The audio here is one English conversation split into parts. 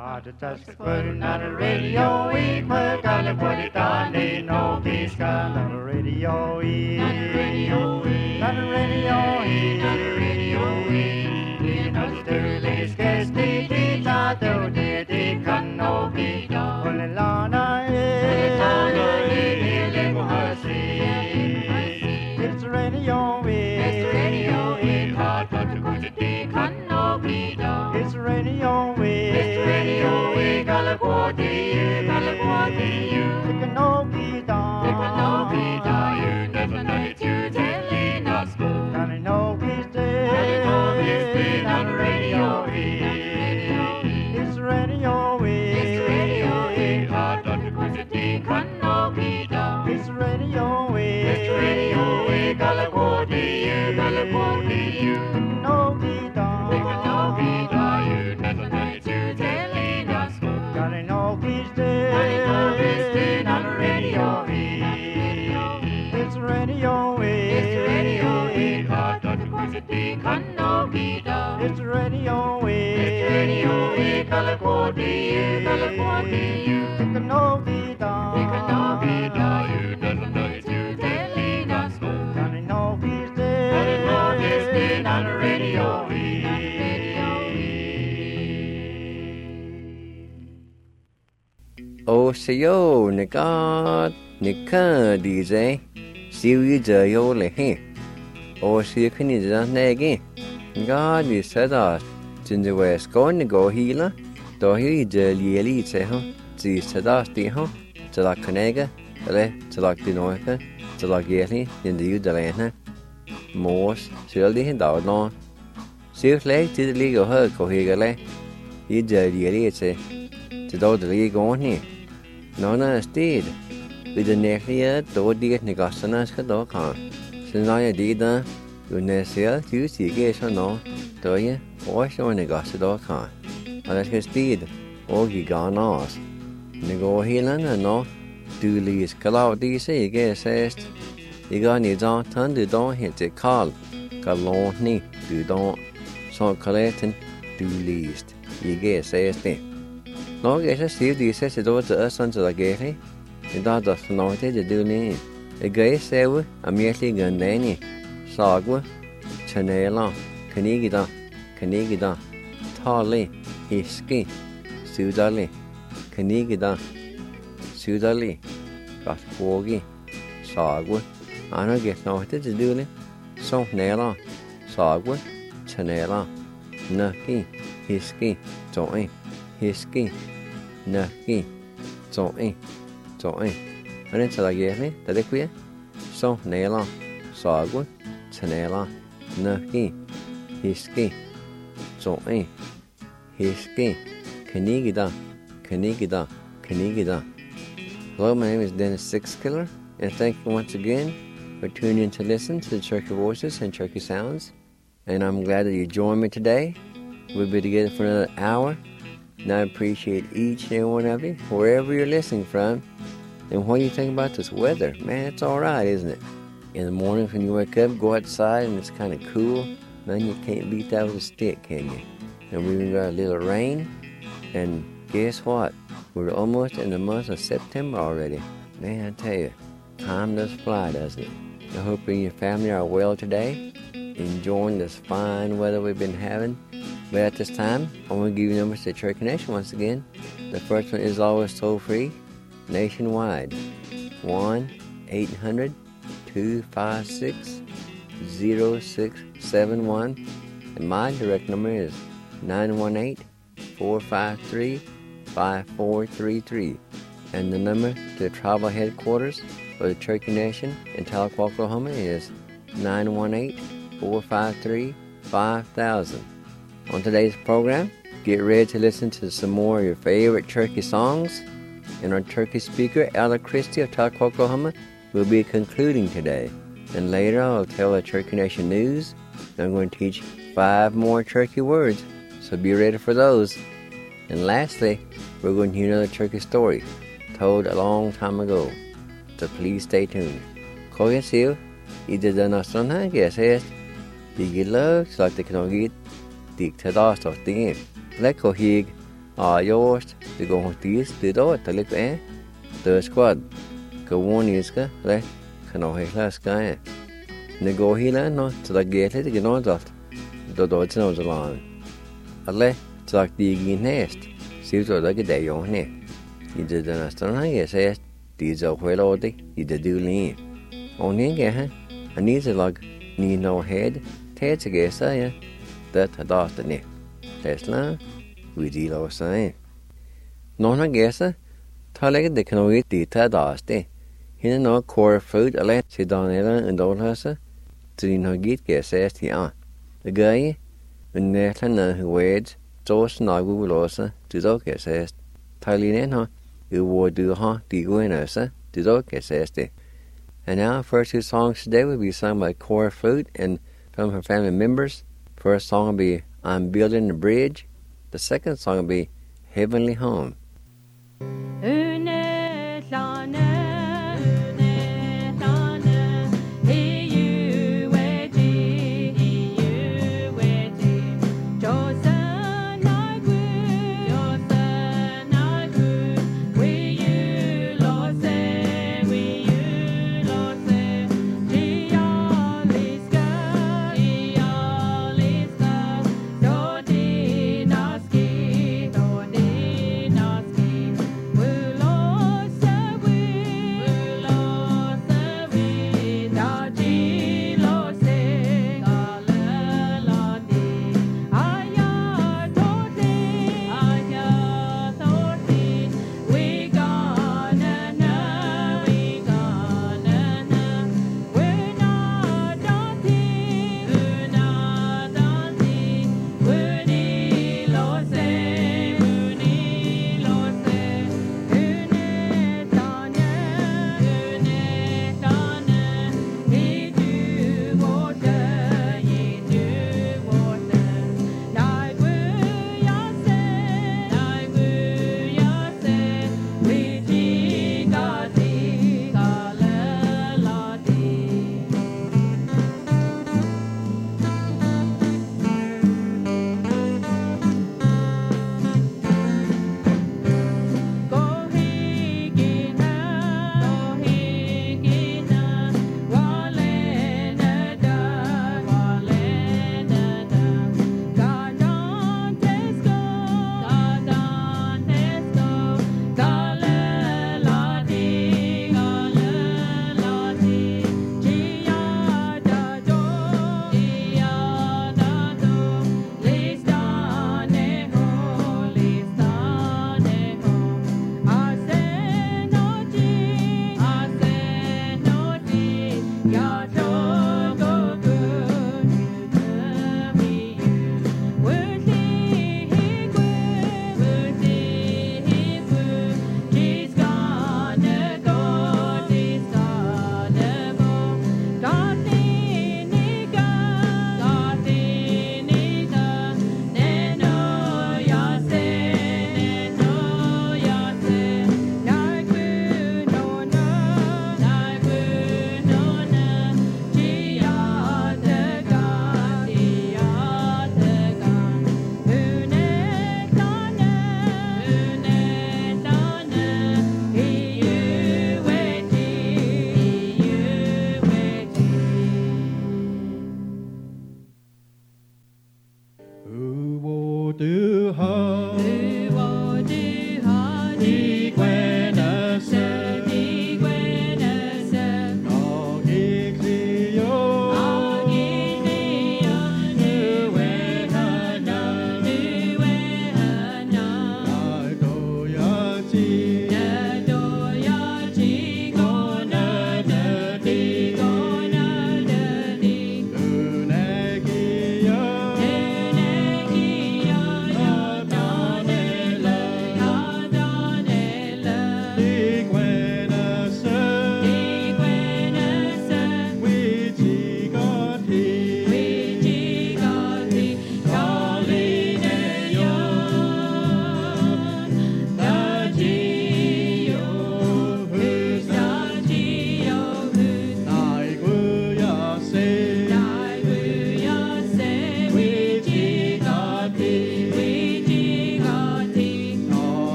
the touch putting on the radio, we put on the body down, they know peace on the radio, on the radio, on the radio, on the radio, we know the early sketch, they thought they can no be done. Only Lana, it's radio, it's radio, hard but the good they can no be done. It's radio, it's radio, California, California, they can no be done. They can no be done. You never know it, you telling us go. And I know he's dead. I know he's dead on the radio. It's radio, it's radio, hard but the good they can no be done. It's radio, California, California, no be done. They can no be done. You never know it, you telling us go. God, I know he's dead. I know he's dead on the radio. It's radio, it's radio, hard but the good they can no be done. It's radio, California, California, they can no be done. They can no be done. You never know it, you telling us go. God, I know he's dead. I know he's dead on the radio. Ô siêu nè có đi dễ siêu ý giờ yêu lệ hè ô siêu khi nhìn ra nè kì có đi sẽ đó trên dưới về school nè go hi lá đó hi giờ lìa lì sẽ không chỉ sẽ đó tí không chỉ là cái này cái đấy chỉ là tí nói cái chỉ là cái này nhìn đi giờ này ha mua siêu đi hiện đạo nó siêu lấy chỉ lý go hơi go hi cái này hi giờ lìa lì sẽ chỉ đâu để lý go nè nó là stid bây giờ nè kia tổ đi này có sẵn cái đó còn xin nói đi đó rồi nè xíu chứ chỉ cái số nó tới nhé ôi số này có số đó còn là cái stid ô gì có nó này có hi là nó từ lì cái lao đi sẽ cái xét cái này do thân từ đó hiện tại call cái lon này từ đó sau cái thân từ lì cái xét này nó cái sẽ xíu đi sẽ đó giờ sân giờ cái đấy người ta đó nói thế giờ đưa nè cái xe với America gần đấy nè sọ quá Chanel lo cái đó thò lên hiski sưu đó lên cái đó sưu đó lên có phố cái sọ quá nó cái nói thế giờ đưa nè xong nè lo sọ quá Chanel lo nè cái hiski rồi hiski nè cái rồi anh em sẽ là gì đấy tại đây quý xong nè lo sọ quá Chanel lo nè cái hiski rồi hiski cái đó Hello, my name is Dennis Sixkiller, and thank you once again for tuning in to listen to the Cherokee Voices and Cherokee Sounds. And I'm glad that you joined me today. We'll be together for another hour. And I appreciate each and every one of you, wherever you're listening from. And what do you think about this weather? Man, it's all right, isn't it? In the morning when you wake up, go outside, and it's kind of cool. Man, you can't beat that with a stick, can you? And we even got a little rain. And guess what? We're almost in the month of September already. Man, I tell you, time does fly, doesn't it? I hope you and your family are well today, enjoying this fine weather we've been having. But at this time, I want to give you numbers to the Cherokee Nation once again. The first one is always toll-free, nationwide. 1-800-256-0671. And my direct number is 918-453-5433. And the number to the tribal headquarters of the Cherokee Nation in Tahlequah, Oklahoma is 918-453-5000. On today's program, get ready to listen to some more of your favorite Cherokee songs. And our Cherokee speaker, Ella Christie of Tahlequah, Oklahoma, will be concluding today. And later, I'll tell the Cherokee Nation news. And I'm going to teach 5 more Cherokee words, so be ready for those. And lastly, we're going to hear another Cherokee story told a long time ago. So please stay tuned. Có cái xíu, either the nó son ha guess hết. Thì cái lỡ, so they can get the tada stuff thing. Let go hig, yost de go tis de do talik the squad go one is ka le kano hela sky ne go hila no tla gele de no dot do no zaman alle tak di gin nest siu to da ge de yo ne I de na stana yes di zo hwelo de I de du li onin ge ha ani ze lag ni no head te te ge sa ya that adost ne tesla we di lo sa no na ge sa taleg de kano di ta adost hin no core food ale se donela and all hasa ti no git ge sa ti the guy in ne na who wed Jos nagu losa to ke sest Thailand no you would do di guinasa to ke sest and now our first two songs today will be sung by Cora Flute and from her family members. First song will be I'm Building a Bridge. The second song will be Heavenly Home.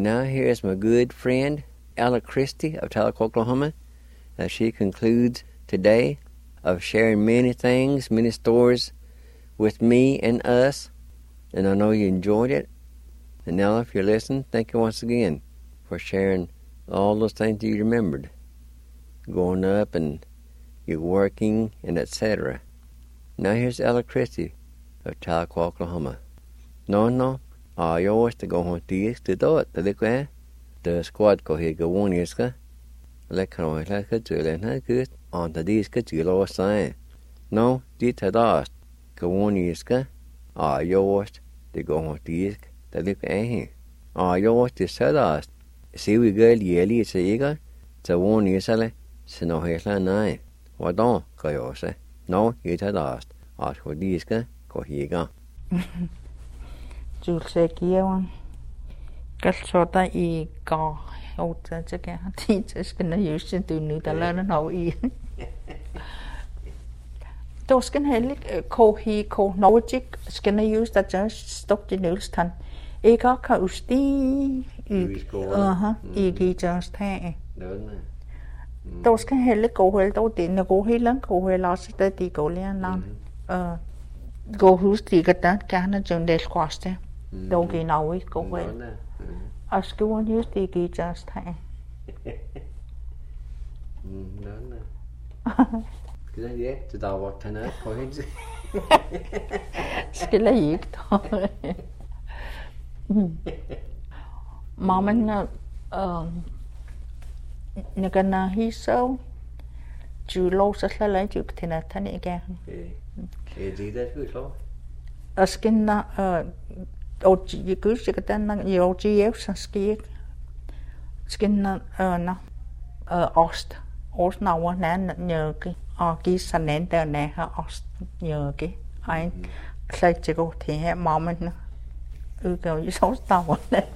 now here's my good friend, Ella Christie of Tahlequah, Oklahoma, as she concludes today of sharing many things, many stories with me and us, and I know you enjoyed it. And Ella, if you're listening, thank you once again for sharing all those things you remembered, growing up and you working and etc. Now here's Ella Christie of Tahlequah, Oklahoma. No, yours to go home to you to do it, the squad go here go one years ka. Like how I like it to learn good on the days good to lower sign. No, did had asked go one years ka. Yours to go home to you to look at him. Yours to said asked. See we girl yearly it's a eager to 1 year sale, so no hair nine. What don't go yours? No, you had asked. Ask for these ka go here go. Jules Gion Galsota I go out again. Teachers can use it to new the learn how eat. Those can help co logic skin use that just stop the news tan. Ega coasty Iggy just hay. Those can help go well out in the go hill and go well last that the Golian go who's the get that can a John Day squash there. Doggy now we go well. I still want use the Iggy just hay. Cái gì từ đầu vào thành ớt coi hết. Cái là gì thôi. Mà mình nhà cái nào hi sâu, chú lâu sẽ lấy chú thì là thanh nhẹ gan. Cái gì đấy cứ lâu. Skin na ở chỉ cứ chỉ cái tên là nhiều GF skin skin na Ost nào nè nhờ cái sản nền tờ này ha Ost nhờ cái anh xây chỉ có thì hệ mà mình kiểu như số tàu này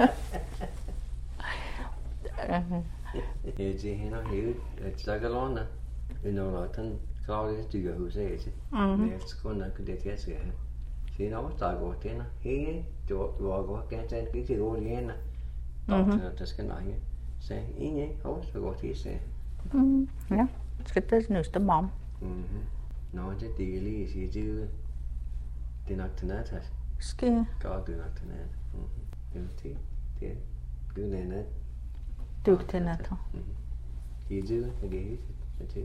Thì chị nó hiểu tại cái lon nè nó nói thân cao cái chữ hữu sẽ chứ nếu con nó cứ để thế sẽ thì nó tại của thế nó hí chỗ của cái trên cái chữ ô liền nè đó là cái nói nghe sẽ ý nhé không phải gọi thì sẽ ja cái tết nữa tấm mỏng nó chỉ tỷ lệ gì chứ tiền nạp tiền thật ski có tiền nạp tiền thì cứ này nè được thế nào thôi gì chứ cái gì chứ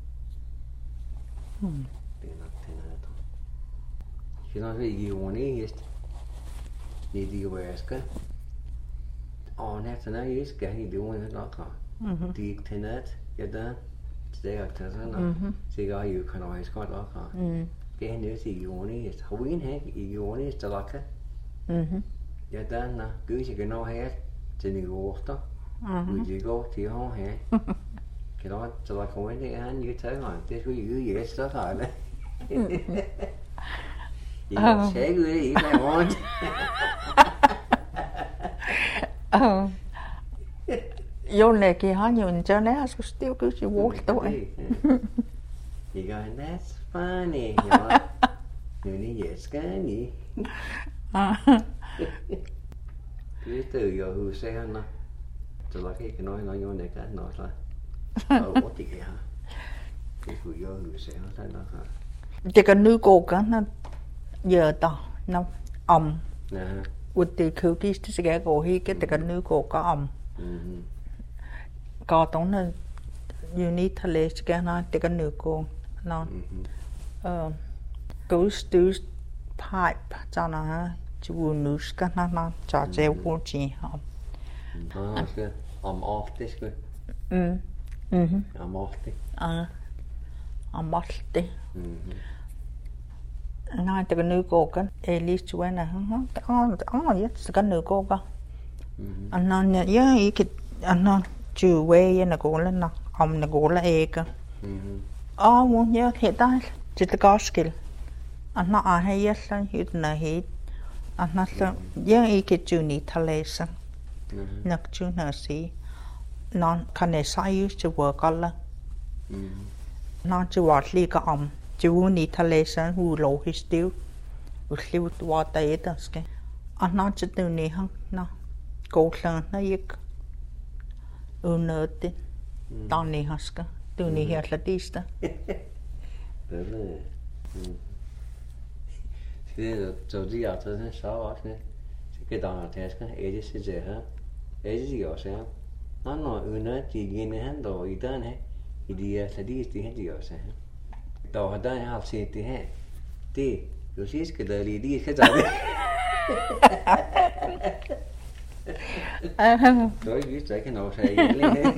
tiền nạp tiền thôi khi nó cái gì muốn đi hết đi về cái nè thế nào hết cái gì đều muốn nó cả đi thế nào cái đó sẽ gặp thế nào sẽ có nhiều khả năng có đó cả cái nữa thì muốn đi không biết hết gì muốn đi cho là cái cái đó nè cứ chỉ cái nó hết chỉ nhiều đó người chỉ có thì không hết cái đó cho là không biết anh như thế mà cái gì gì đó thôi đấy sẽ cứ gì này muốn vô này kia hả nhiều cho nó số tiêu cứ chỉ vô thôi. You go, that's funny. Người đi dễ cái gì? Cứ từ giờ hư xe nè, cho là cái nói vô này cái nói là, có gì hả? Cái hư vô hư xe nó thấy nó hả? Chỉ cần nuôi cô cả nó giờ tao nó ẩm. Út thì cứ cái cái cô hi cái cần nuôi cô có ẩm. Có tông là unit thale cái nó thì cần nuôi cô nó goes to pipe cho nó chú nuôi cái nó cho chơi vô chi hả? Cái off this good. Off this. Off this. Nó thì cần nuôi cô cái Elise chú ấy nè, vậy cần nuôi cô cơ. Anh nói nhớ cái anh nói chú quê là cô lên nè, ông là cô là e cơ. Muốn nhớ hiện tại chỉ có skill. Anh nói hay yes là hiện là hiện. Anh nói là nhớ cái chú ní thale sang. Nè chú nè sĩ. Nó khăn này sai chú vợ con là. Nó chú vợ li có ông. Chú ní thale sang hù lô hít tiêu. Hù liu tùa tay đó ske. Anh nói chú tiêu ní hăng nó. koullaan na ik unnötti tanni haska tunni hiatlatista thế rồi đi học thì sao á thế cái đó thế cái ấy gì thế hả ấy gì ở sao nó nói nó chỉ nghe nó hắn đồ ý tên hết thì đi sẽ đi hết gì ở sao đồ đó học sinh thì hết thì rồi xí cái đời đi cái gì rồi cái nào sẽ lên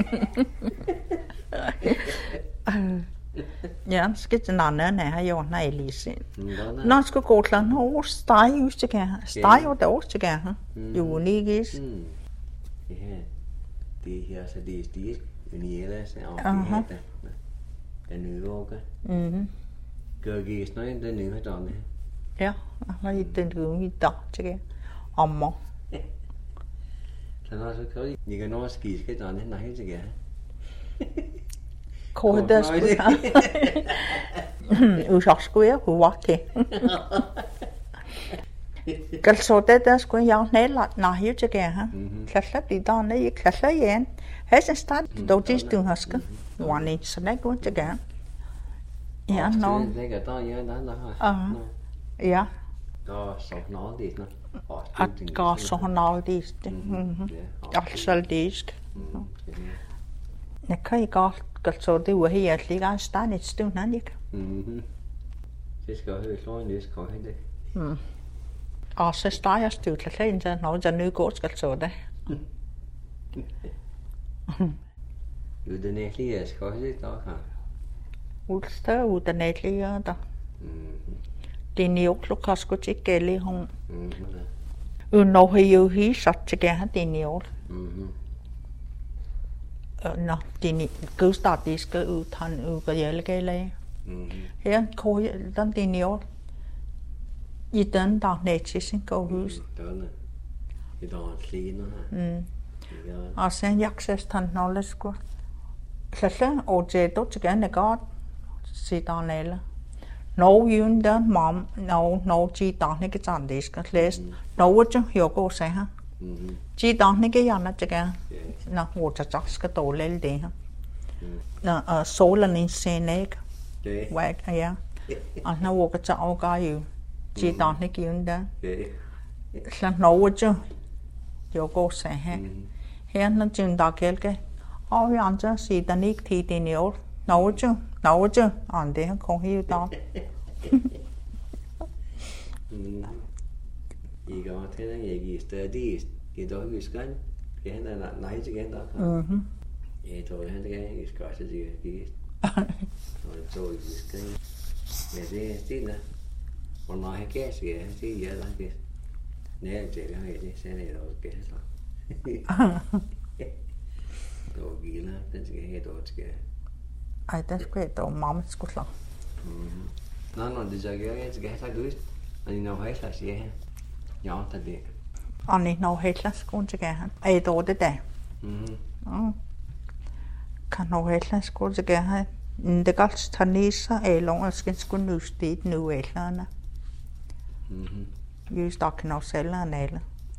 ja, skitsen anna ne ha jo nei lisi. Nå skal koullaan no stai ustikä. Stai o ustikä ha. Juunigis. Ja. Det her så det uniela så Aha. Den nye åker. Gør gis noget den nye sådan. Ja, har itten gumi da tikä. Amma. Så når så kan I kan nå skis cái sådan nej tikä. Kohdas kuja. Usaskuja huwaki. Kalsotetas kun ja nella nahi tikä ha. Klassa pitane I klassa jen. Heisen stad dotis tu haska. Wani snack kun tikä. Ja no. Det kan ta ja da. Ja. Da så nå det nå. At gaassohonaldista. Alsaldisk. Ne kai kalsodi uhiatligaan stanitstunanik. Det skal høje slå det skal det. Ase stajastuutlainta no ja ny kooskalsode. Den egentlig skal det da kan. Ulsta utanetliga da. Tinioklukasko tikkeli hon. Unnohiuhi sattikä tiniol. No, tini kustatiska utan ukajälkeille. Ja koi dan tiniol. I den dag netsisin kohus. I dag slina. Ja, sen jaksestan nollesku. Salla ojeto tigan negat sitanella. No yundan mom no chi tahnik chandiska les no wuch yoko se ha chi tahnik yana tiga na water chaska tolel de ha na solanin senek wag ya na woka cha oga yu chi tahnik yunda la no wuch yoko se ha he na chin da kelke o yanja si tanik thi tinio no wuch on de ko hi ta I går til den jeg stadig I dag husker jeg han nej til igen der. Jeg tror han det jeg skal også sige det. Og så husker jeg. Men det der. Og når jeg kan sige det jeg der det. Nej det er det sen er det okay så. Og gila den skal jeg dog skal. Ej, det skulle jeg dog mamma skulle slå. No, det jeg skal have sagt og no heilla siger han. Ja, det. Ani no heilla skulle jeg have. Ej, dog det der. Kan no heilla skulle jeg have. Det galt tanisa eller skal skulle nu sted nu eller. Just der kan også selv eller.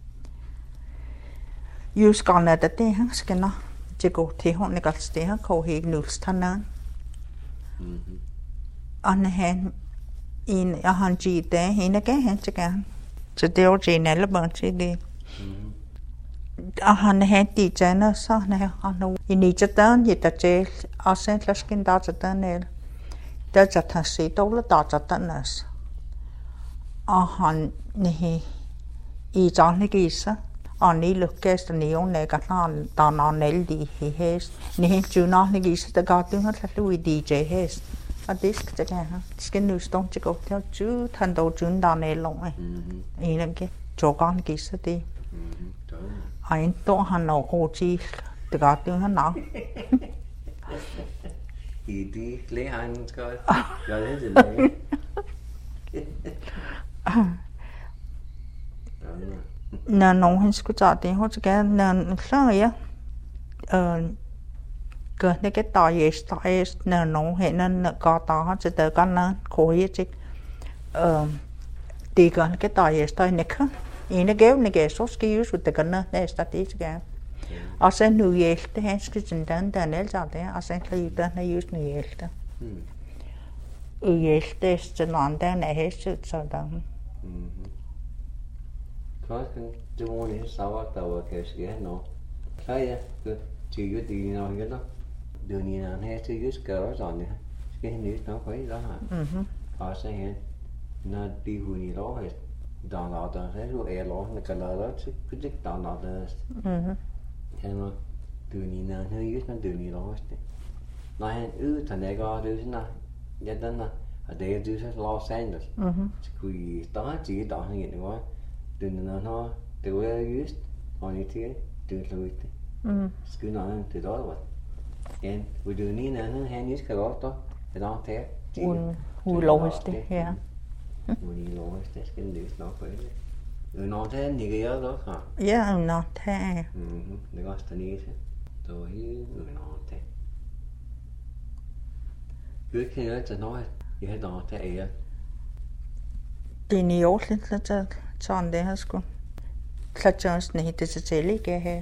Just skal det han skal nå. Det går til hun galt sted han kan helt nulstanen. Anne han in jeg han gite hende gav han til gerne. Så det var en alle børn til det. Han han de jana så han nu i nijadan i der til og sen laskin der den el. Der jatan se dole der jatan nas. Og han ne i janigisa og ni lukkes den jo negatnan der nanel de hest. Ne junanigisa der gatten har lu DJ hest. Og det skal jeg have. Det skal nu stå til godt til at han dog jun der ned langt. Egentlig joggeren giver det. Og en dag han når OG det gør det han nok. I de flere han skal gøre det til læge. Når nogen han skulle tage det, så gerne når så ja. Cái này cái tỏi nó nấu hệ nên có tỏi sẽ tới con nó khối chứ thì cái tỏi tỏi này không ina gevne geso ski us with the ganna nesta tisga asen nu yelte henske zindan danel zade asen klida na us nu yelte yelte stananda na hesut sådan Kan du måne sawa tawa keske no kaya ku tigu di no yelo du ni na he tigu skara zane ske ni no koi da ha asen he na di hu ni lo he dan la da he ru e lo na kala da chi kudik dan la da no du ni na he yus na du ni lo ste na he ta ne ga du na ya dan na a de du se Los Angeles kui ta chi da he ni wa du na no du e yus oni ti du lo ite sku na te da wa en we du ni na he yus ka ga to e da te hu lo ste ja Uni lo este skin dis no fue. No te ni que yo lo ha. ja no te De gasta ni ese. To hi no te. Good can you to know it. You had no te e. det ni år lidt sådan det her sgu klachans ni det til lige her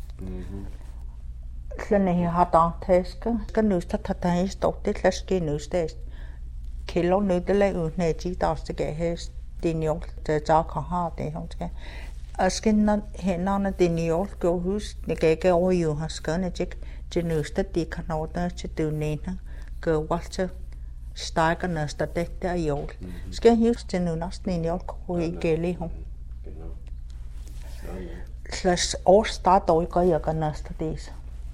Lene hi hata teska kan nu sta tata hi stop det klaske nu stes kilo nu det la ud ne ji daste ge hes dinio det ja kan ha det hun skal askin na henna dinio go hus ne ge over you has kan ikke til nu sta de kan order til du ne go walter starker næste det der jord skal hus til nu næsten en jord ko i gele hun slash år start og går jeg kan næste det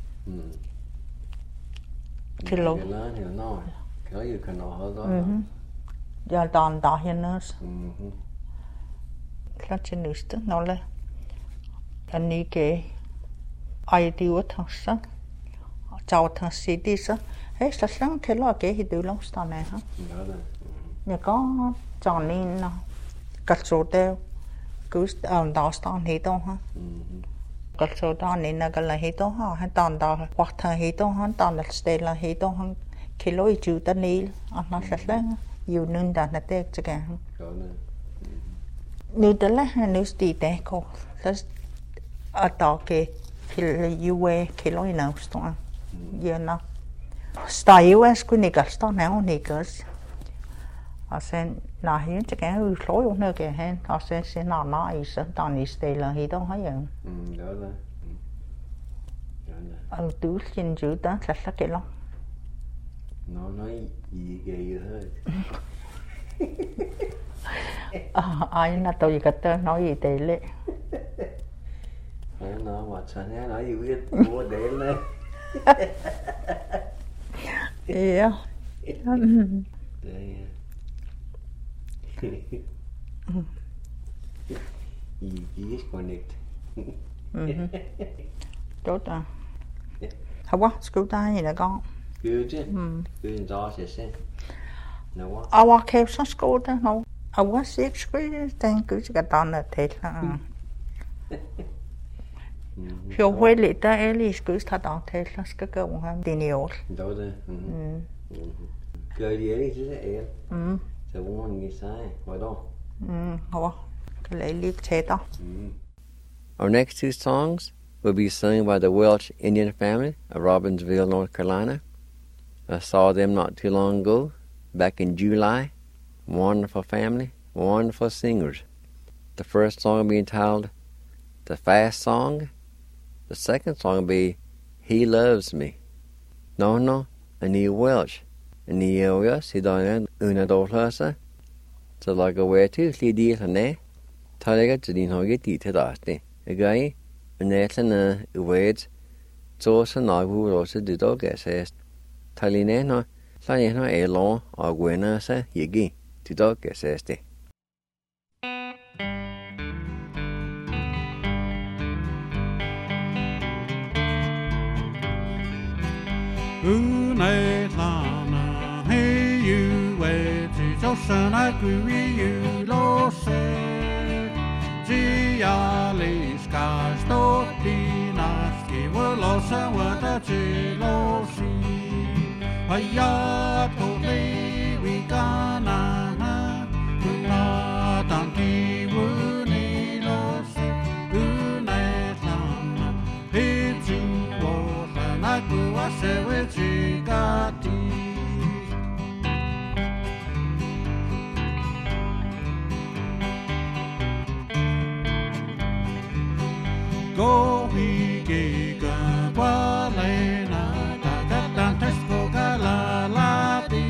kilo Kan you kan ha ja dan da hennes klart næste nolle den ikke ai diu tassa chau thassi disa he sa sang kelo ke hi du long sta ne ha ne ko chanin na kalso de gust am da sta he do ha kalso da ne na gal he do ha dan da wa tha he do ha dan da stela he do ha kilo i ju ta nil ana sa sang yu nun da na tek cha nu da la nu sti te ko tas atake kilo we kilo i na sto ya na style as ku nigal sto na nigas asen na hin cha ka u lo yo na ke hen asen se na isa ta ni stela hi do ha ya đó là al tu sin ju ta sa ke lo nó nói gì ghê thôi ai na tôi cái tên nói gì tệ lệ nó mà sao nhá nói gì biết mua để lên yeah gì disconnect tốt à không quá cứu ta gì là con good good đó sẽ xem nó quá our cave sa school đó no our six school thank you cái tao là thế là phiêu huế lệ ta eli school ta tao thế là cái ông ham đi nhiều đó đấy cái gì đấy chứ em sẽ muốn nghĩ sai hồi đó không cái lấy liếc thế đó. Our next two songs will be sung by the Welsh Indian family of Robbinsville, North Carolina. I saw them not too long ago, back in July. Wonderful family, wonderful singers. The first song will be entitled The Fast Song. The second song will be He Loves Me. No, and he Welsh. And he Welsh, he done una dolhasa. So like a way to see the ne. Talega to the no get it to a guy, and that's an wait. So I will also do dog says. Talineno, Sayeno Elon, or Gwenasa, Yigi, to dog says they. Lana, hey, you wait, just an I agree you lost it. Gialis cast not dynasty, were lost and what a jealousy. Ayato lewi kana, na tanti wunilo. go he ga wa le na ta ta ta ta go ga la la ti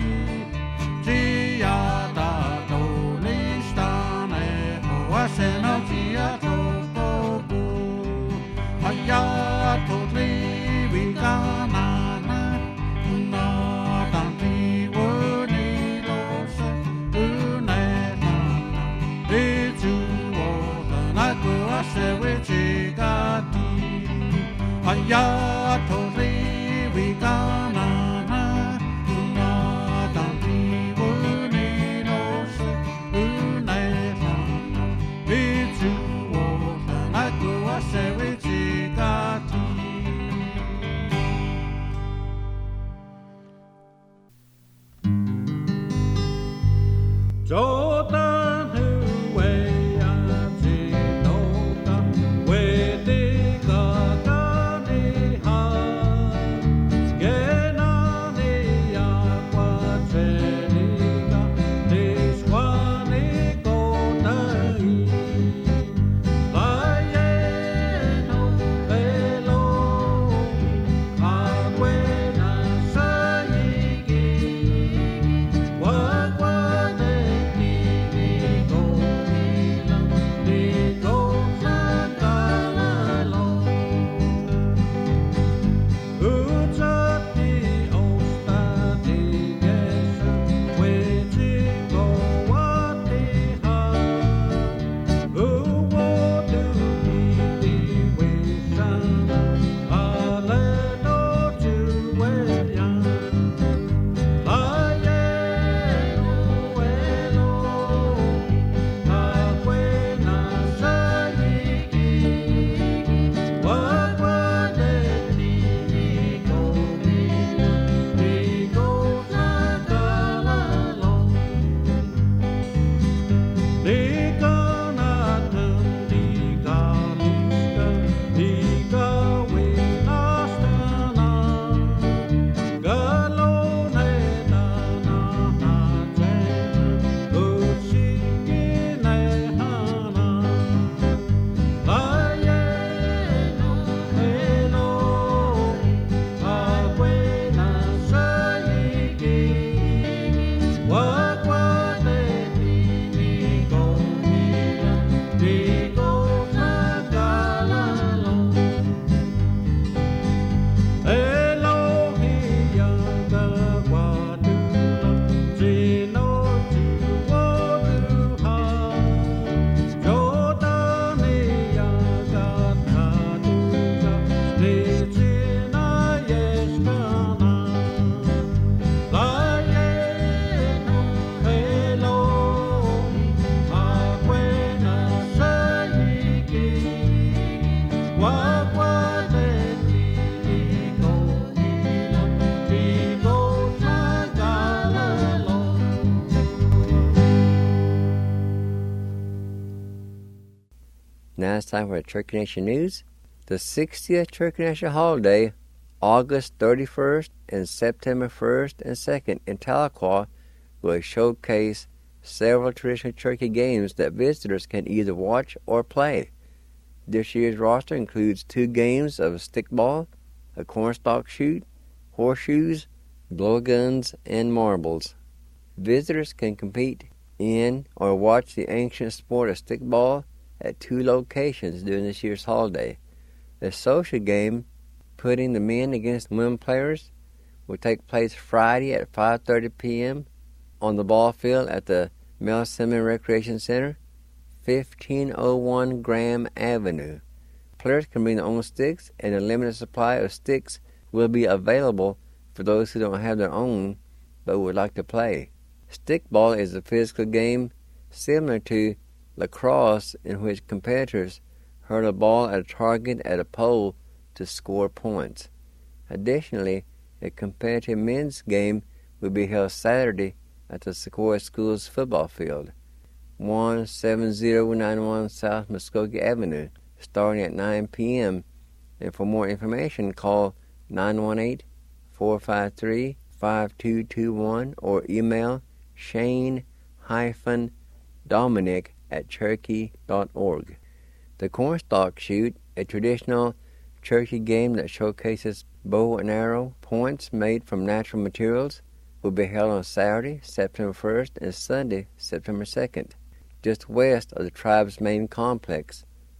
ji ya ta to li sta ne ho wa se na ji ya to ko bu ha ya to li wi ga na na na ta ti wo ni lo se u ne na e ju wo na go wa se we ji ga ti ha ya to li wi ga na na na ta ti wo ni lo se u ne na e ju wo na go wa se we ji ga ti Jordan who way Now it's time for Turkey Nation News. The 60th Turkey Nation holiday, August 31st and September 1st and 2nd in Tahlequah, will showcase several traditional turkey games that visitors can either watch or play. This year's roster includes 2 games of stickball, a cornstalk shoot, horseshoes, blowguns, and marbles. Visitors can compete in or watch the ancient sport of stickball at 2 locations during this year's holiday. The social game, putting the men against women players, will take place Friday at 5:30 p.m. on the ball field at the Mel Simmons Recreation Center, 1501 Graham Avenue. Players can bring their own sticks, and a limited supply of sticks will be available for those who don't have their own but would like to play. Stickball is a physical game similar to lacrosse, in which competitors hurl a ball at a target at a pole to score points. Additionally, a competitive men's game will be held Saturday at the Sequoia School's football field, 17091 South Muskogee Avenue, starting at 9 p.m. And for more information, call 918-453-5221 or email Shane-Dominic@cherokee.org. The cornstalk shoot a traditional Cherokee game that showcases bow and arrow points made from natural materials, will be held on Saturday, September 1st, and Sunday, September 2nd, just west of the tribe's main complex,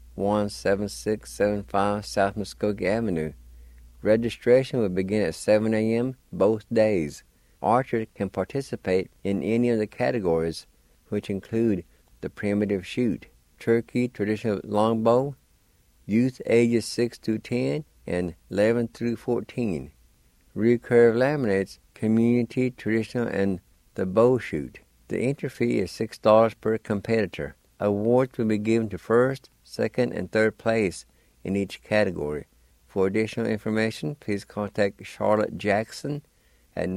17675 South Muskogee Avenue. Registration will begin at 7 a.m. both days. Archers can participate in any of the categories, which include the primitive shoot, Cherokee traditional longbow, youth ages 6 through 10, and 11 through 14, recurve laminates, community traditional, and the bow shoot. The entry fee is $6 per competitor. Awards will be given to first, second, and third place in each category. For additional information, please contact Charlotte Jackson at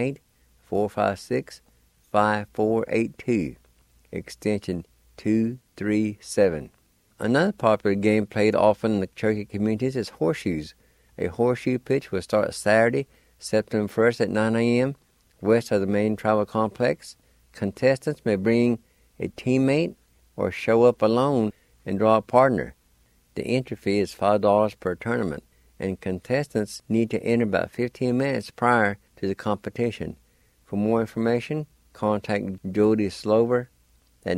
918-456-5482, extension 237. Another popular game played often in the Cherokee communities is horseshoes. A horseshoe pitch will start Saturday, September 1st at 9 a.m. west of the main tribal complex. Contestants may bring a teammate or show up alone and draw a partner. The entry fee is $5 per tournament, and contestants need to enter about 15 minutes prior to the competition. For more information, contact Jody Slover at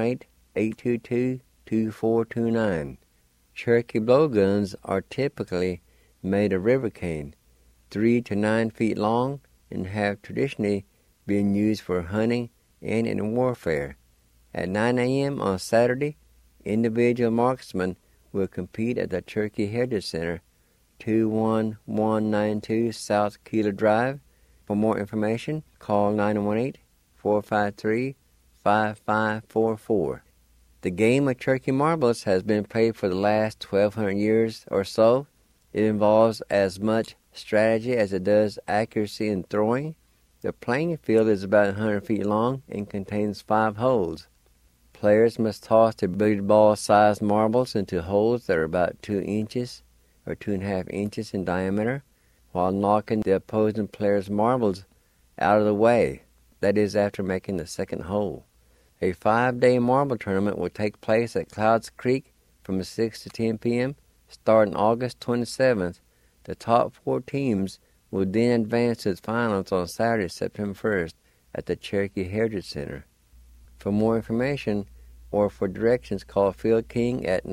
918-822-2429. Cherokee blowguns are typically made of river cane, 3 to 9 feet long, and have traditionally been used for hunting and in warfare. At 9 a.m. on Saturday, individual marksmen will compete at the Cherokee Heritage Center, 21192 South Keeler Drive. For more information, call 918-453-5544. The game of Cherokee marbles has been played for the last 1,200 years or so. It involves as much strategy as it does accuracy in throwing. The playing field is about 100 feet long and contains 5 holes. Players must toss the billiard ball-sized marbles into holes that are about 2 inches or 2.5 inches in diameter, while knocking the opposing player's marbles out of the way, that is, after making the second hole. A 5-day marble tournament will take place at Clouds Creek from 6 to 10 p.m. starting August 27th. The top 4 teams will then advance to the finals on Saturday, September 1st at the Cherokee Heritage Center. For more information or for directions, call Phil King at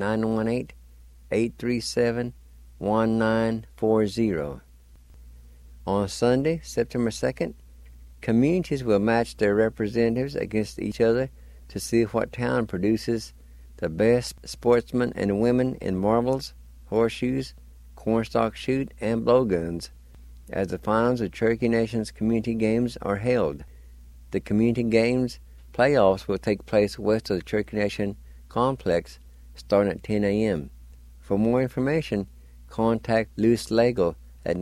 918-837-1940. On Sunday, September 2nd, communities will match their representatives against each other to see what town produces the best sportsmen and women in marbles, horseshoes, cornstalk shoot, and blowguns, as the finals of Cherokee Nation's community games are held. The community games playoffs will take place west of the Cherokee Nation complex starting at 10 a.m. For more information, contact Lou Slagle at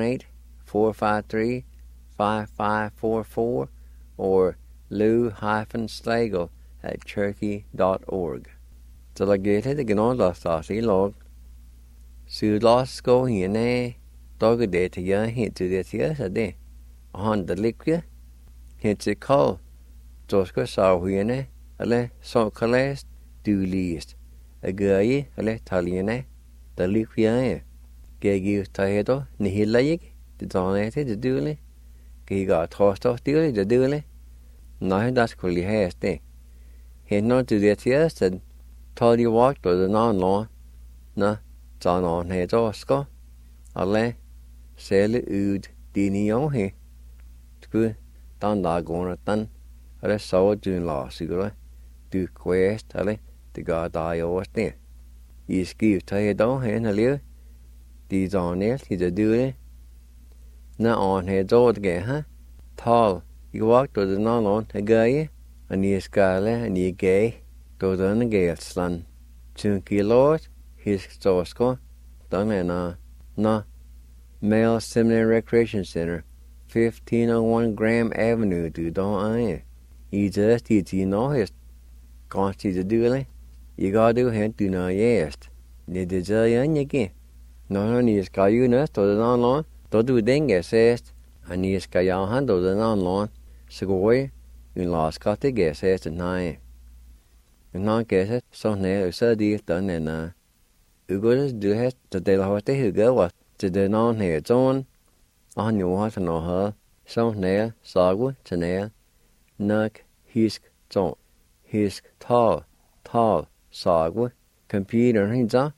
918-453-5544 or lou-slagle at cherokee.org. Delegated Gnodastasi log. Sudasko hine dogade to ya hint to the theatre on the liquid. Hint a call. Tosco saw huene, ale son calest, do least. A guy, ale taliene, the liquid. Gagi tahedo, nihilayig, the donate, the duly. Giga tossed off duly, the duly. No, that's clearly has day. He not to the theatre, told you walked to the non law. No, John on head osco. Ale, sell ud, dini on he. Good, done la gona done. Ale saw doing last, you do quest, ale, the god I always there. You skive to head on hen a little. These on there, he's a duty. Not on heads all again, huh? Tall, you walked to the non on a guy, and you scala and you gay, to the gay slan. Chunky lord, his stosco, done and no. Male Seminary Recreation Center, 1501 Graham Avenue, do don't I? You just did you know his consti to do you gotta do him do no yes. Did the giant again? No, ni ska you nest to the non lawn, to do dinga says, and ni ska yan handle the non lawn, so go you lost got the guess says at 9. And non guess it, so now so deep done and Ugodas du het the de la hote hugo what to the non here John on you what no her so nail sagu to nail nuk hisk John hisk tall sagu computer hinza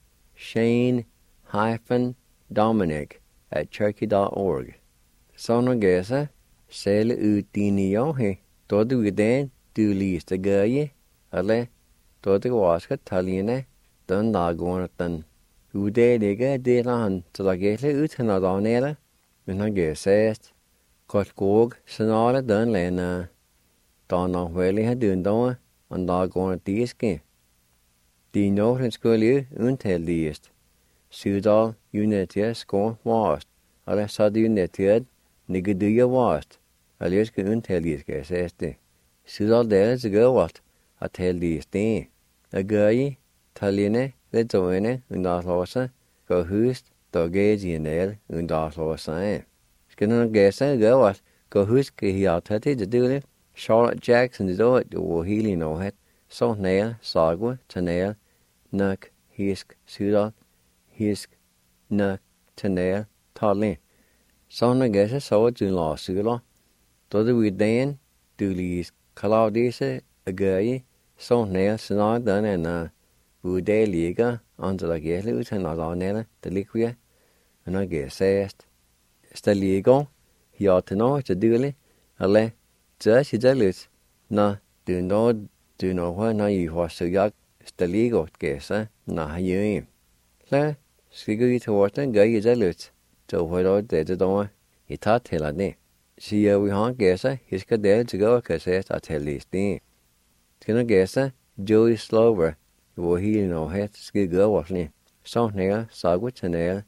Shane-Dominic@cherokee.org. So no gesa sel utini he todo geden du liste gaye alle todo waska taline dan lagonatan ude lega de lan to la gele utna danela men gesest kotgog sanale dan lena dan no weli ha dun dan an lagonatiske de norren skulle untelist Sudal Unitia skon wast alle sad United nigeduya wast alias ke untelist geseste Sudal der zgo wat atelist de agayi taline le joine undalosa go hust dogejienel undalosa skenan gesa go wat go hust ke hiatati de dule Charlotte Jackson do it wo healing no het so nail sagwa tanel nuk hisk Sudal hisk nuk tanel talin sona gesa so du la sula do we den dulis Claudise agayi so nail sna dan en bude liga under la gele utan la nela de liquia and gesest sta ligo hiatno te dule alle just idealis na do no wa na you was so yak sta ligo gesa na hayi le sigui to water gay idealis to where de do ita tela ne si we han gesa hiska del to go gesest at listi tina gesa Joey Slover wo he no het skigo wasni so nega sagu tanel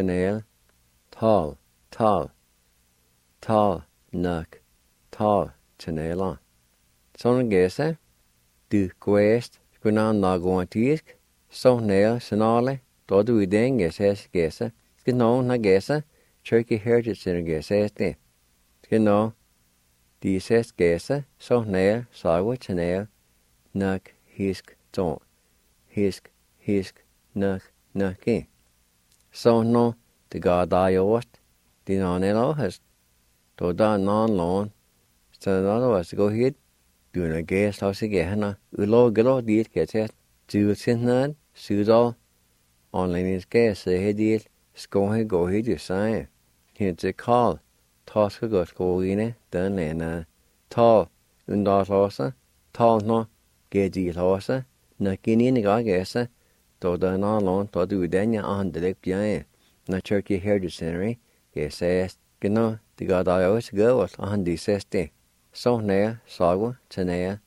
tall nuk tall tanela so gesa du quest kuna na goantisk so nega sanale do du den gesa skino na gesa Cherokee Heritage Center gesa te skino di ses gesa so nega sagu tanel nuk hisk ton hisk nuki so no the god ayot din on elo has to da non lon so no was go hit doing a guest house again ulo gelo dit get du sinnan sudo online is guest hedil sko he go hit you say hit the call task go go in den lena tall undalosa tall no gedi losa na kini ni ga gesa to da na lon to du denya an de pia na Cherokee Heritage Center gesa gno de ga da yo go at an di seste so ne sagu tene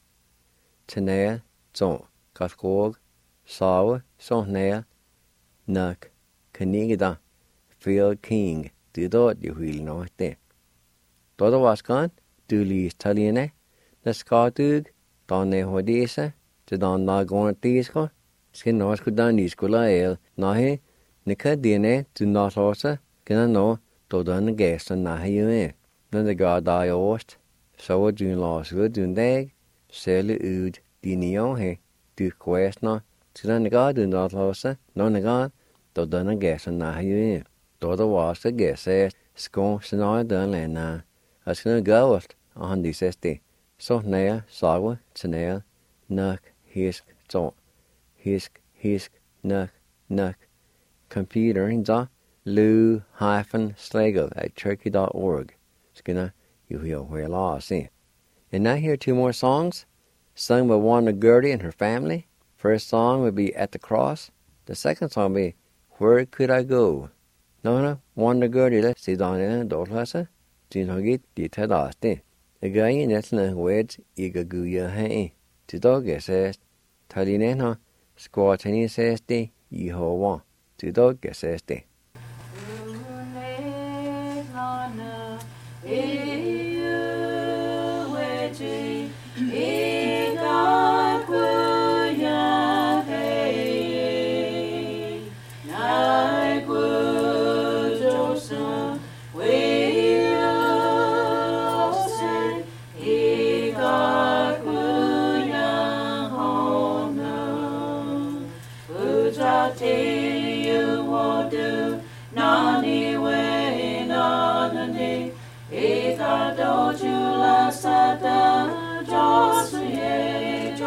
so kaskog saw so ne nak kanigida field king de do you will know te to was kan du li taline na skatug Donne hodisa to don na gon tisko skin no skudan iskola el nahe nika dine to not osa kana no to don gesta na hiye na de god ayost so du los good dag sel ud dinio he du quest no to don god do not osa no na god to don gesta na hiye to the was the gesa skon sna dan lena asna gawst on di sesti so nea sawa tanea nuk hisk ton hisk nuk computer inza lou-slagle@cherokee.org skina you hear where law see. And now here 2 more songs sung by Wanda Gertie and her family. First song would be At the Cross. The second song would be Where Could I Go? No, Wanda Gertie let's see down in the dolhasa dinogit ditadaste. The guy in Etna words igaguya hai. To dog says Talinena squatini says de Yehovah. To dog says de. te o du nani we nani e ka do jula sada josye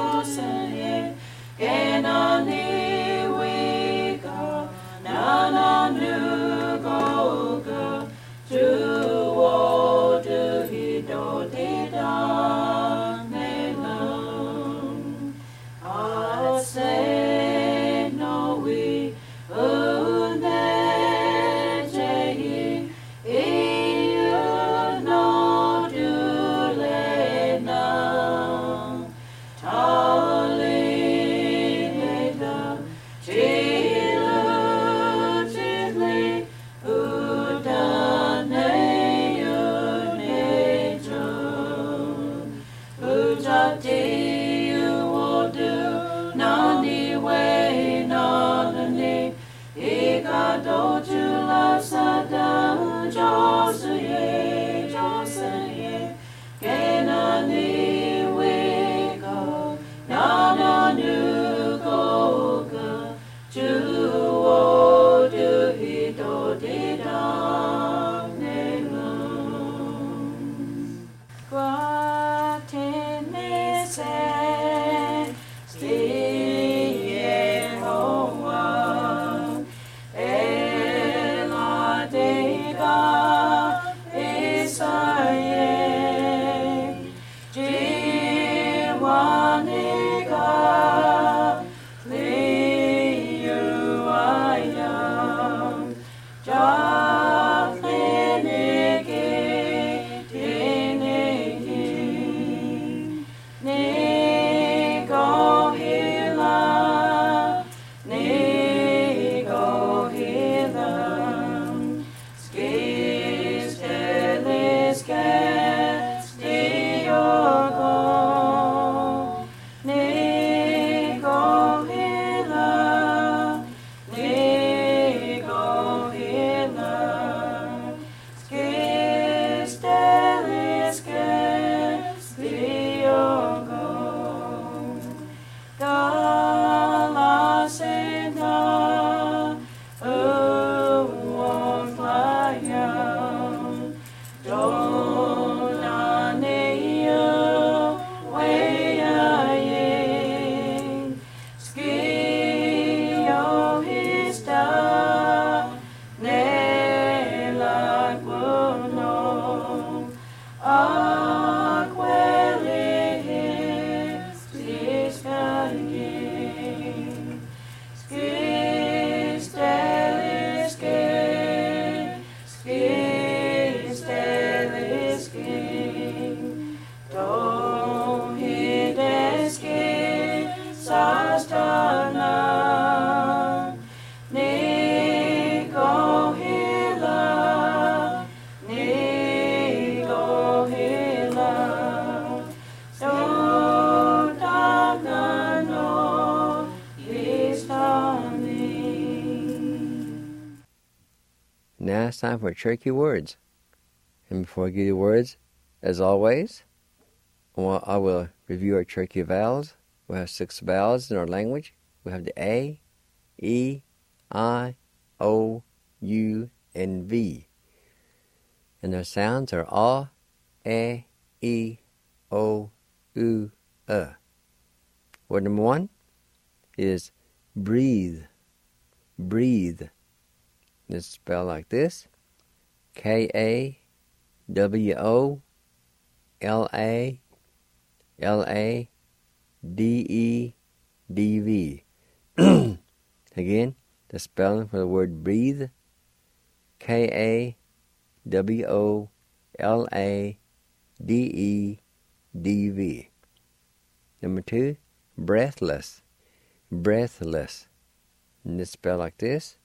kenani we ka nana nu go go tu o du hido de da me long I say no we Now it's time for Cherokee words. And before I give you words, as always, I will review our Cherokee vowels. We have 6 vowels in our language. We have the A, E, I, O, U, and V. And their sounds are A, E, O, U, Word number 1 is breathe. Breathe. It's spelled like this: K-A-W-O-L-A-L-A-D-E-D-V. Again, the spelling for the word breathe: K-A-W-O-L-A-D-E-D-V. Number 2, breathless. Breathless. And it's spelled like this: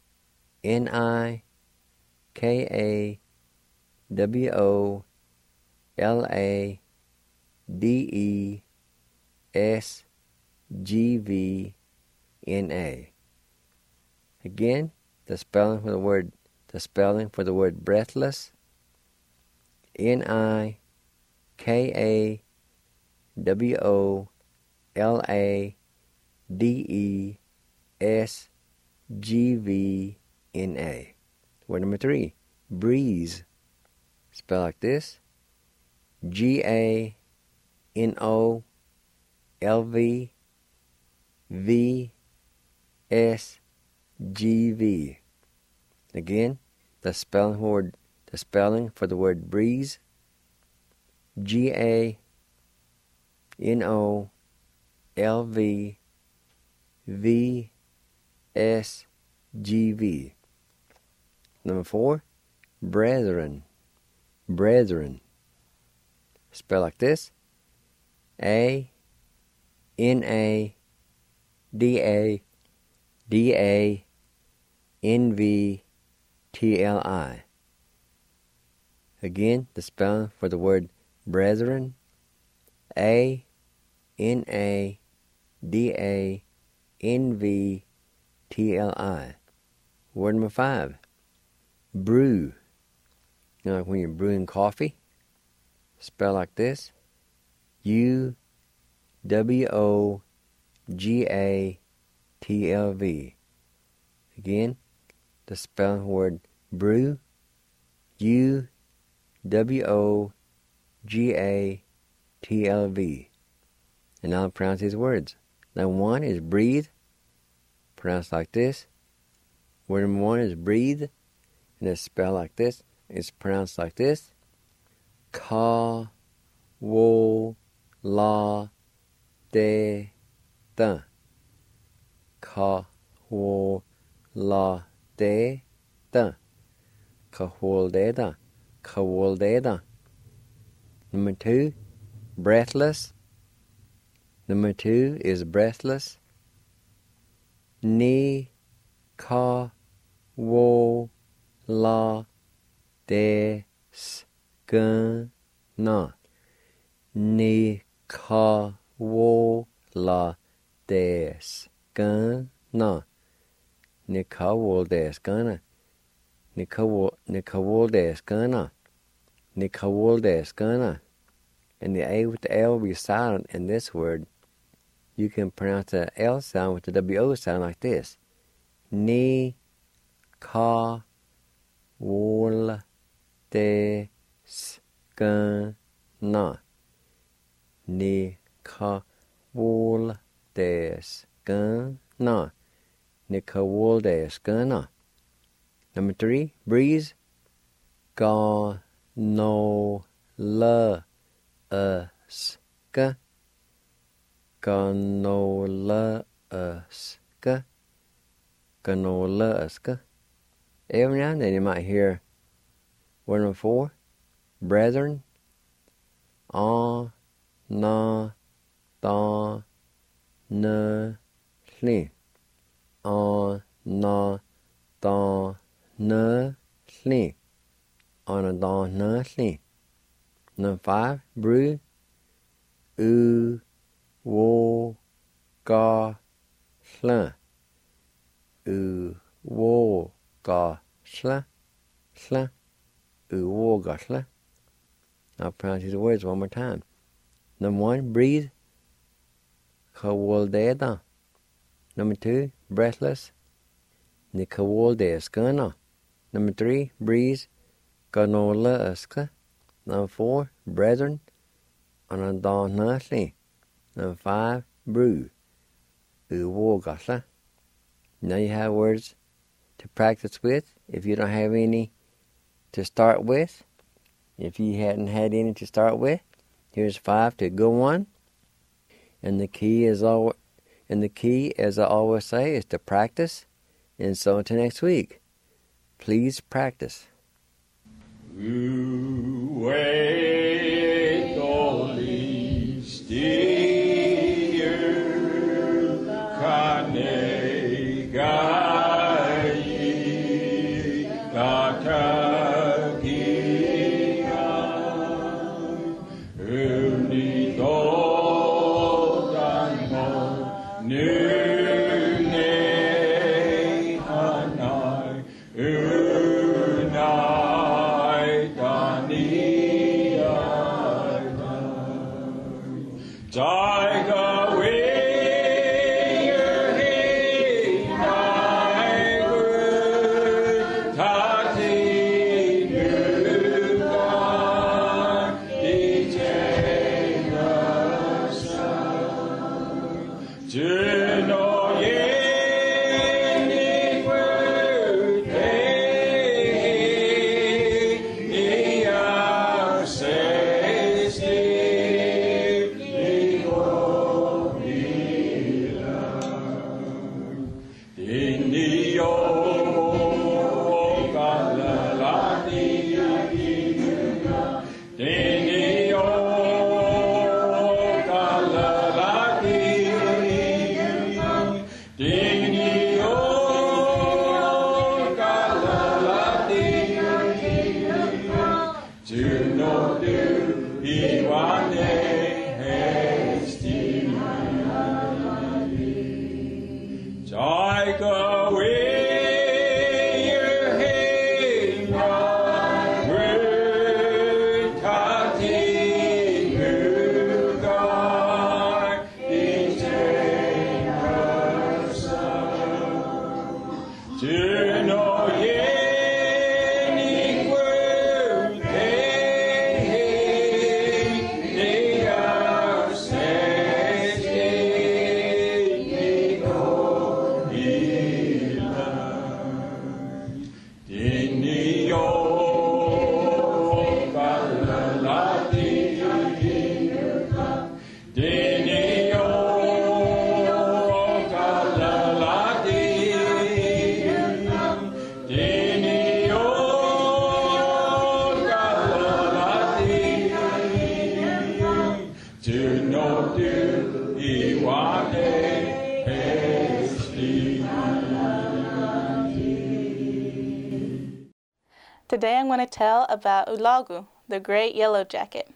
N-I-K-A-W-O-L-A-D-E-S-G-V-N-A. Again, the spelling for the word breathless: N-I-K-A-W-O-L-A-D-E-S-G-V-N-A. G-V-N-A. Word number 3, breeze. Spell like this. G-A-N-O-L-V-V-S-G-V. Again, the spelling for the word breeze. G-A-N-O-L-V-V-S-G-V. Number 4, brethren. Brethren. Spell like this. A-N-A-D-A-D-A-N-V-T-L-I. Again, the spelling for the word brethren. A-N-A-D-A-N-V-T-L-I. Word number 5, brew. You know, like when you're brewing coffee. Spell like this. U-W-O-G-A-T-L-V. Again, the spelling word brew. U-W-O-G-A-T-L-V. And now I'll pronounce these words. Number 1 is breathe. Pronounced like this. Word number 1 is breathe. And it's spelled like this. It's pronounced like this. Ka, wo, la, de, da. Ka, wo, la, de, da. Ka, wo, de, da. Ka, wo, de, da. Number 2, breathless. Number 2 is breathless. Ni, ka, wo, la, de, na. Ni, ka, wo, la, des, na. Ni, ka, wo, des, na. Ni, ka, wo, des, na. Ni, ka, wo, des, na. And the A with the L will be silent in this word. You can pronounce the L sound with the W-O sound like this. Ni, ka, wo, des, na. Ni, ka, wo, des, na. Ni, ka, wo, des, na. Number 3, breeze. Ga, no, la, ska. Ganolaska. Ganolaska. Every now and then you might hear word number 4, brethren. Na, da, na, sli. Na, da, na, sli. Na, da, na, sli. Number 5, brew. Wo, ga, sla. Wo, ga, sla. Sla. Wo, ga, sla. I'll pronounce these words one more time. Number 1, breathe. Ka, wo, de, da. Number 2, breathless. Ni, ka, wo, de, na. Number 3, breeze. Ga, no, la, ska. Number 4, brethren. Ana, da, na, sli. Number 5, brew. Wo, ga, sla. Now you have words to practice with. If you don't have any to start with, if you hadn't had any to start with, here's 5 to go on. And the key, as I always say, is to practice. And so until next week, please practice. Wait, holy steer, kane gai, katagia, unito danho, nune hanai, unai dania, take away your hate, Today I'm going to tell about Ulagu, the great yellow jacket.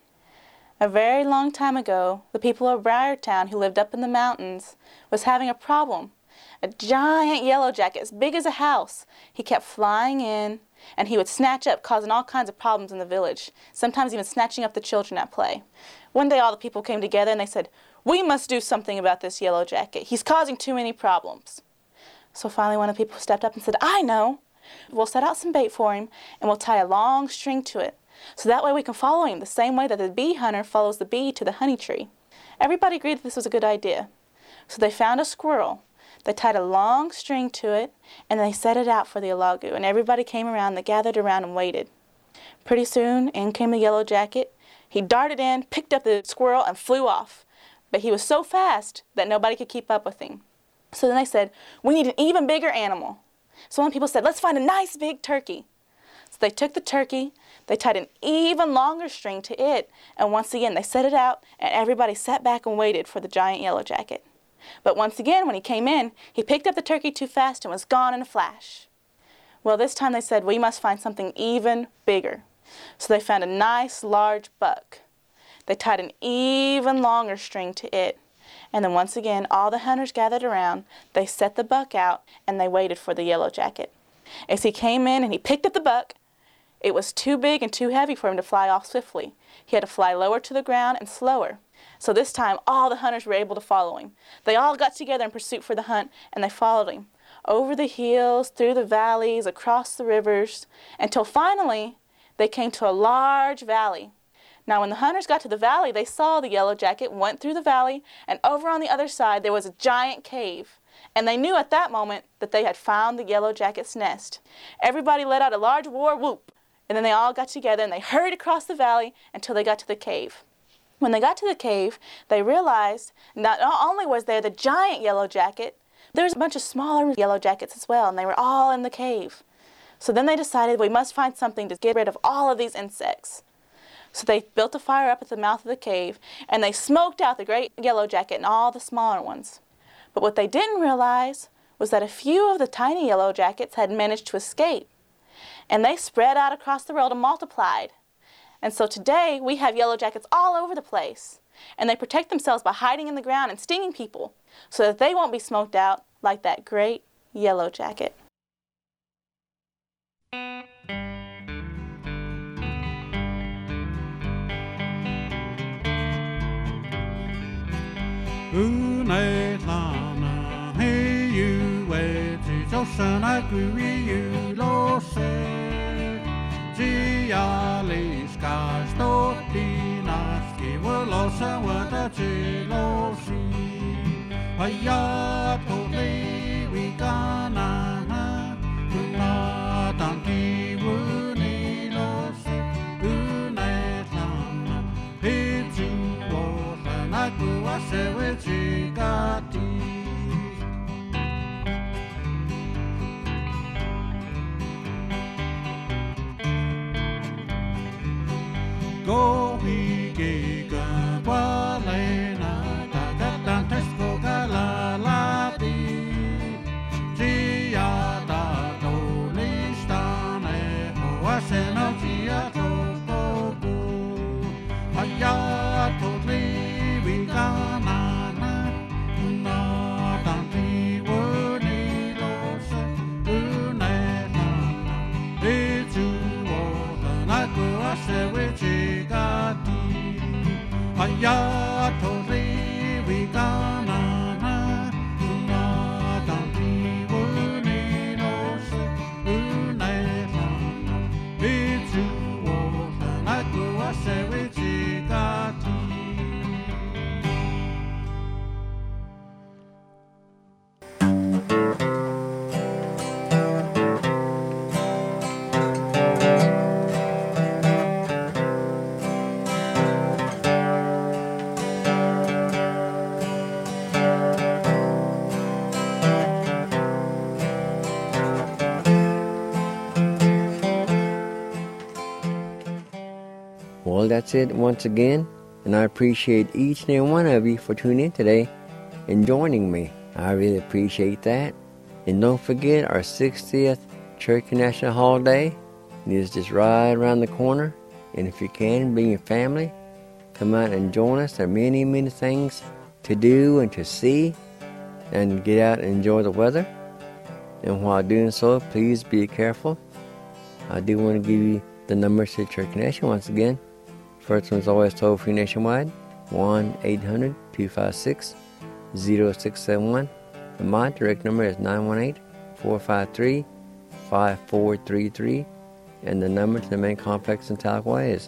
A very long time ago, the people of Briartown who lived up in the mountains was having a problem. A giant yellow jacket as big as a house. He kept flying in, and he would snatch up, causing all kinds of problems in the village, sometimes even snatching up the children at play. One day all the people came together and they said, "We must do something about this yellow jacket. He's causing too many problems." So finally one of the people stepped up and said, "I know. We'll set out some bait for him, and we'll tie a long string to it. So that way we can follow him the same way that the bee hunter follows the bee to the honey tree." Everybody agreed that this was a good idea. So they found a squirrel. They tied a long string to it, and they set it out for the Ulagu, and everybody came around. They gathered around and waited. Pretty soon, in came the yellow jacket. He darted in, picked up the squirrel, and flew off. But he was so fast that nobody could keep up with him. So then they said, "We need an even bigger animal." So one people said, "Let's find a nice big turkey." So they took the turkey, they tied an even longer string to it, and once again they set it out, and everybody sat back and waited for the giant yellow jacket. But once again, when he came in, he picked up the turkey too fast and was gone in a flash. Well, this time they said, "We must find something even bigger." So they found a nice large buck. They tied an even longer string to it. And then once again, all the hunters gathered around. They set the buck out, and they waited for the yellow jacket. As he came in and he picked up the buck, it was too big and too heavy for him to fly off swiftly. He had to fly lower to the ground and slower. So this time, all the hunters were able to follow him. They all got together in pursuit for the hunt, and they followed him over the hills, through the valleys, across the rivers, until finally they came to a large valley. Now when the hunters got to the valley, they saw the yellow jacket, went through the valley, and over on the other side there was a giant cave. And they knew at that moment that they had found the yellow jacket's nest. Everybody let out a large war whoop, and then they all got together and they hurried across the valley until they got to the cave. When they got to the cave, they realized not only was there the giant yellow jacket, there was a bunch of smaller yellow jackets as well, and they were all in the cave. So then they decided, we must find something to get rid of all of these insects. So they built a fire up at the mouth of the cave, and they smoked out the great yellow jacket and all the smaller ones. But what they didn't realize was that a few of the tiny yellow jackets had managed to escape, and they spread out across the world and multiplied. And so today we have yellow jackets all over the place, and they protect themselves by hiding in the ground and stinging people so that they won't be smoked out like that great yellow jacket. Haya totally we gonna na tanti wuni los unetana pitu ola na kuwa sewe chikati go we ga wale na ta ta tesco gala la di gia da to listane ho aseno gia to go aya to li we gana na na tanti woni lo se une na bitu o na ko ase we chigati aya to li we gana na na tanti woni lo se une na bitu o na ko ase we chigati Well, that's it once again, and I appreciate each and every one of you for tuning in today and joining me. I really appreciate that. And don't forget our 60th Cherokee National Holiday is just right around the corner. And if you can, bring your family, come out and join us. There are many, many things to do and to see, and get out and enjoy the weather. And while doing so, please be careful. I do want to give you the numbers to Cherokee Nation once again. First one's always toll-free nationwide, 1-800-256-0671. And my direct number is 918-453-5433. And the number to the main complex in Tahlequah is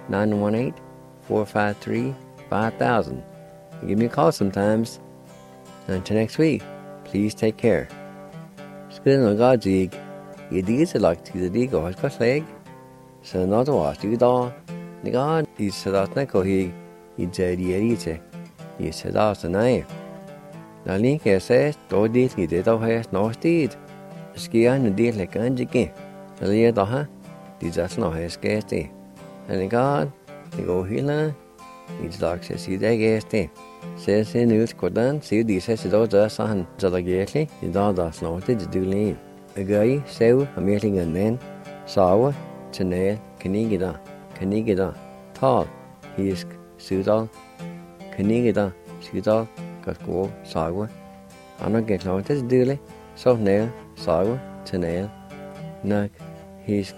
918-453-5000. Give me a call sometimes. Until next week, please take care. Skød noget godt, Zig. I det er lagt til det går også godt leg. Så når du har styrt da, det går i sædasne går i jæriete. I sædasne nej. Når link er sæt, då det i det der har snart sted. Sker en del af ganske. Eller jeg der har, det er snart har sket det. Det går, det går hele. I slags at sige det er det. Se nu hvordan ser de sig der så han så der virkelig i dag der snart det du lige. Jeg ser Amerikanerne men saver til næ kanigida tal hisk sydal kanigida sydal godt gå saver andre get klar til det lige så næ saver til næ nok hisk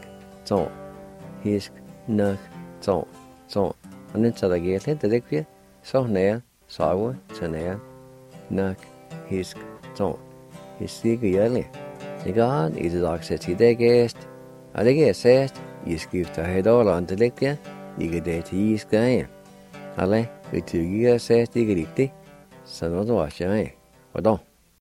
nok så anden så der giver lidt det ikke så næ saver til næ nok hisk ikke jævlig. Det går i det dagse til det gæst. Og det er sæst, I skifter $1 intellektia, I kan det til I skal. Alle, vi tykker sæst ikke rigtigt, så når du også er. Og da.